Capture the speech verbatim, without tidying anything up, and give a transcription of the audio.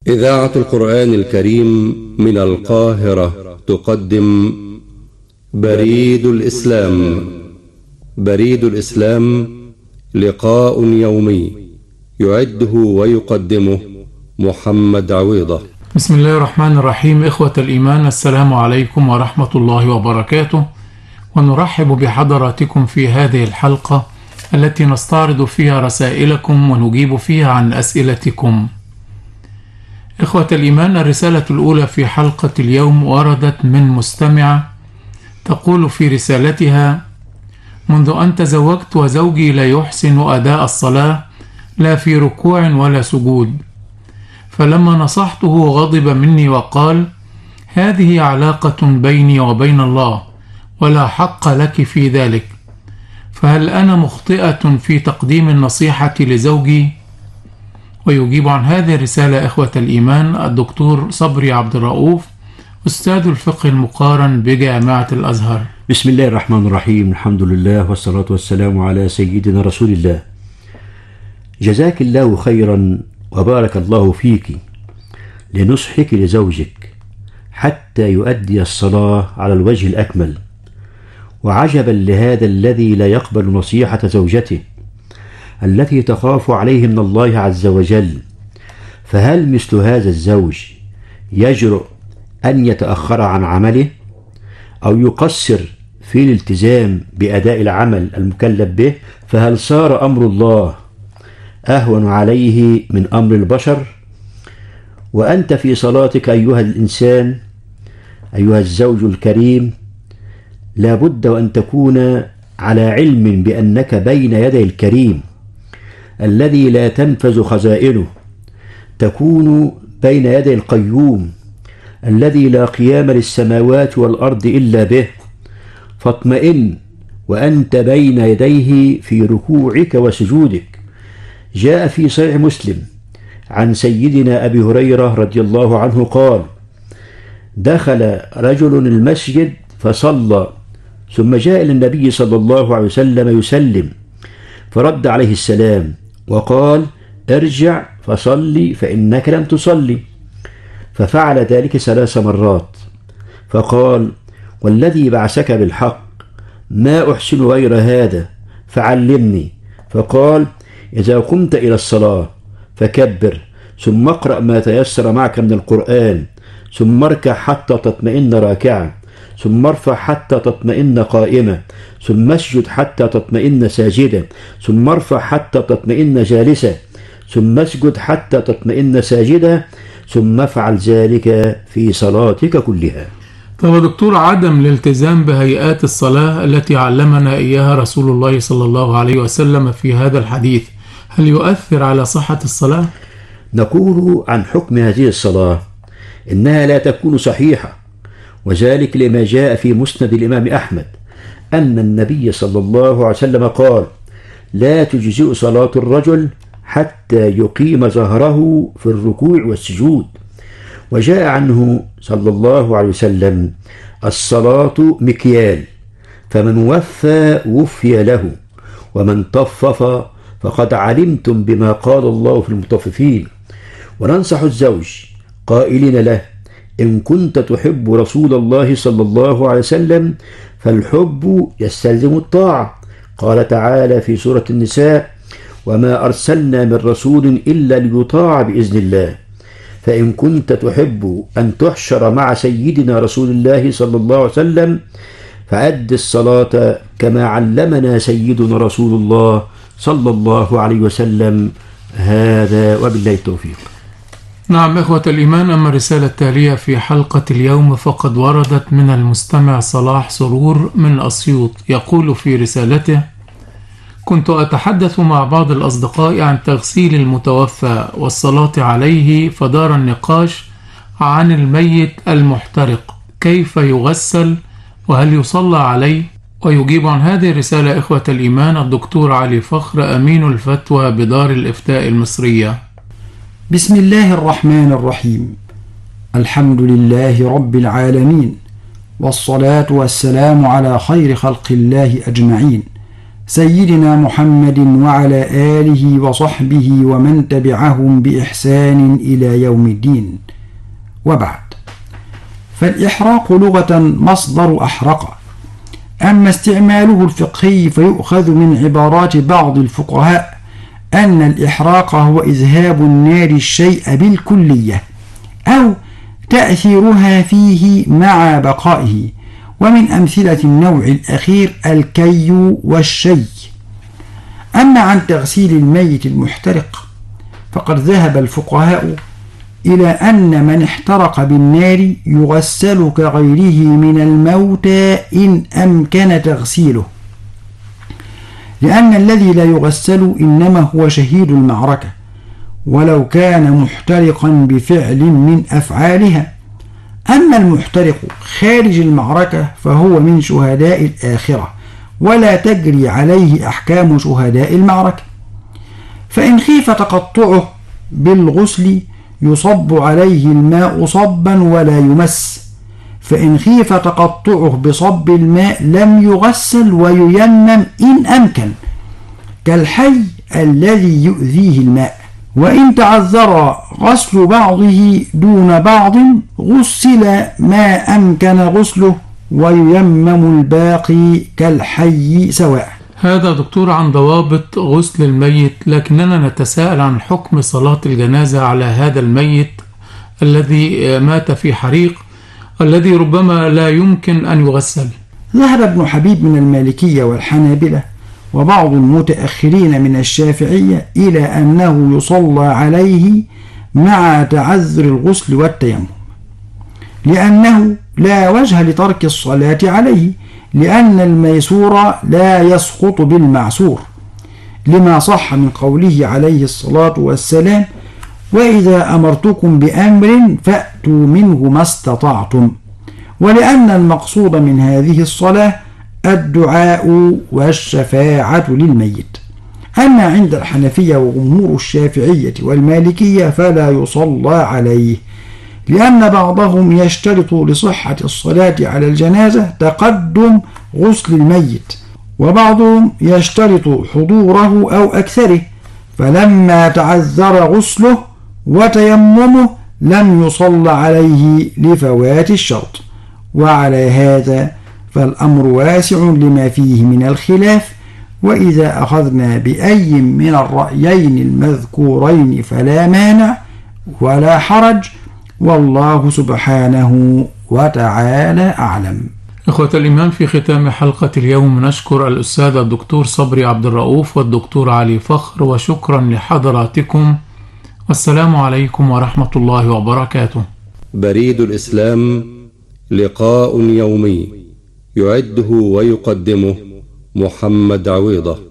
إذاعة القرآن الكريم من القاهرة تقدم بريد الإسلام. بريد الإسلام لقاء يومي يعده ويقدمه محمد عويضة. بسم الله الرحمن الرحيم. إخوة الإيمان، السلام عليكم ورحمة الله وبركاته، ونرحب بحضراتكم في هذه الحلقة التي نستعرض فيها رسائلكم ونجيب فيها عن أسئلتكم. إخوة الإيمان، الرسالة الأولى في حلقة اليوم وردت من مستمعة تقول في رسالتها: منذ أن تزوجت وزوجي لا يحسن أداء الصلاة لا في ركوع ولا سجود، فلما نصحته غضب مني وقال: هذه علاقة بيني وبين الله ولا حق لك في ذلك، فهل أنا مخطئة في تقديم النصيحة لزوجي؟ ويجيب عن هذه الرسالة إخوة الإيمان الدكتور صبري عبد الرؤوف، أستاذ الفقه المقارن بجامعة الأزهر. بسم الله الرحمن الرحيم، الحمد لله والصلاة والسلام على سيدنا رسول الله. جزاك الله خيرا وبارك الله فيك لنصحك لزوجك حتى يؤدي الصلاة على الوجه الأكمل، وعجبا لهذا الذي لا يقبل نصيحة زوجته التي تخاف عليه من الله عز وجل. فهل مثل هذا الزوج يجرؤ أن يتأخر عن عمله أو يقصر في الالتزام بأداء العمل المكلف به؟ فهل صار أمر الله أهون عليه من أمر البشر؟ وأنت في صلاتك أيها الإنسان، أيها الزوج الكريم، لا بد وأن تكون على علم بأنك بين يدي الكريم الذي لا تنفذ خزائنه، تكون بين يدي القيوم الذي لا قيام للسماوات والأرض إلا به، فاطمئن وأنت بين يديه في ركوعك وسجودك. جاء في صحيح مسلم عن سيدنا أبي هريرة رضي الله عنه قال: دخل رجل المسجد فصلى، ثم جاء إلى النبي صلى الله عليه وسلم يسلم، فرد عليه السلام وقال: ارجع فصلي فإنك لم تصلي. ففعل ذلك ثلاث مرات، فقال: والذي بعثك بالحق ما أحسن غير هذا فعلمني. فقال: إذا قمت إلى الصلاة فكبر، ثم اقرأ ما تيسر معك من القرآن، ثم اركع حتى تطمئن راكعا، ثم ارفع حتى تطمئن قائما، ثم اسجد حتى تطمئن ساجدا، ثم ارفع حتى تطمئن جالسا، ثم اسجد حتى تطمئن ساجدا، ثم افعل ذلك في صلاتك كلها. طب يا دكتور، عدم الالتزام بهيئات الصلاة التي علمنا إياها رسول الله صلى الله عليه وسلم في هذا الحديث هل يؤثر على صحة الصلاة؟ نقول عن حكم هذه الصلاة إنها لا تكون صحيحة، وذلك لما جاء في مسند الإمام أحمد أن النبي صلى الله عليه وسلم قال: لا تجزئ صلاة الرجل حتى يقيم ظهره في الركوع والسجود. وجاء عنه صلى الله عليه وسلم: الصلاة مكيال، فمن وفى وفي له، ومن طفف فقد علمتم بما قال الله في المطففين. وننصح الزوج قائلين له: إن كنت تحب رسول الله صلى الله عليه وسلم فالحب يستلزم الطاعة. قال تعالى في سورة النساء: وما أرسلنا من رسول إلا ليطاع بإذن الله. فإن كنت تحب أن تحشر مع سيدنا رسول الله صلى الله عليه وسلم فأد الصلاة كما علمنا سيدنا رسول الله صلى الله عليه وسلم. هذا وبالله التوفيق. نعم إخوة الإيمان، أما الرسالة التالية في حلقة اليوم فقد وردت من المستمع صلاح سرور من أسيوط، يقول في رسالته: كنت أتحدث مع بعض الأصدقاء عن تغسيل المتوفى والصلاة عليه، فدار النقاش عن الميت المحترق، كيف يغسل وهل يصلى عليه؟ ويجيب عن هذه الرسالة إخوة الإيمان الدكتور علي فخر أمين الفتوى بدار الإفتاء المصرية. بسم الله الرحمن الرحيم، الحمد لله رب العالمين، والصلاة والسلام على خير خلق الله أجمعين، سيدنا محمد وعلى آله وصحبه ومن تبعهم بإحسان إلى يوم الدين. وبعد، فالإحراق لغة مصدر أحرق، أما استعماله الفقهي فيؤخذ من عبارات بعض الفقهاء أن الإحراق هو إذهاب النار الشيء بالكلية أو تأثيرها فيه مع بقائه، ومن أمثلة النوع الأخير الكي والشي. أما عن تغسيل الميت المحترق فقد ذهب الفقهاء إلى أن من احترق بالنار يغسل كغيره من الموتى إن أمكن تغسيله، لأن الذي لا يغسل إنما هو شهيد المعركة ولو كان محترقا بفعل من أفعالها. أما المحترق خارج المعركة فهو من شهداء الآخرة ولا تجري عليه أحكام شهداء المعركة. فإن خيف تقطعه بالغسل يصب عليه الماء صبا ولا يمس، فإن خيف تقطعه بصب الماء لم يغسل وييمم إن أمكن، كالحي الذي يؤذيه الماء. وإن تعذر غسل بعضه دون بعض غسل ما أمكن غسله وييمم الباقي كالحي سواء. هذا دكتور عن ضوابط غسل الميت، لكننا نتساءل عن حكم صلاة الجنازة على هذا الميت الذي مات في حريق الذي ربما لا يمكن أن يغسل. ذهب ابن حبيب من المالكية والحنابلة وبعض المتأخرين من الشافعية إلى أنه يصلى عليه مع تعذر الغسل والتيمم، لأنه لا وجه لترك الصلاة عليه، لأن الميسور لا يسقط بالمعسور، لما صح من قوله عليه الصلاة والسلام: وإذا أمرتكم بأمر فأتوا منه ما استطعتم، ولأن المقصود من هذه الصلاة الدعاء والشفاعة للميت. أما عند الحنفية وجمهور الشافعية والمالكية فلا يصلى عليه، لأن بعضهم يشترط لصحة الصلاة على الجنازة تقدم غسل الميت، وبعضهم يشترط حضوره أو أكثره، فلما تعذر غسله وتيممه لم يصل عليه لفوات الشرط. وعلى هذا فالأمر واسع لما فيه من الخلاف، وإذا أخذنا بأي من الرأيين المذكورين فلا مانع ولا حرج، والله سبحانه وتعالى أعلم. إخوة الإيمان، في ختام حلقة اليوم نشكر الأستاذ الدكتور صبري عبد الرؤوف والدكتور علي فخر، وشكرا لحضراتكم، والسلام عليكم ورحمة الله وبركاته. بريد الإسلام، لقاء يومي يعده ويقدمه محمد عويضة.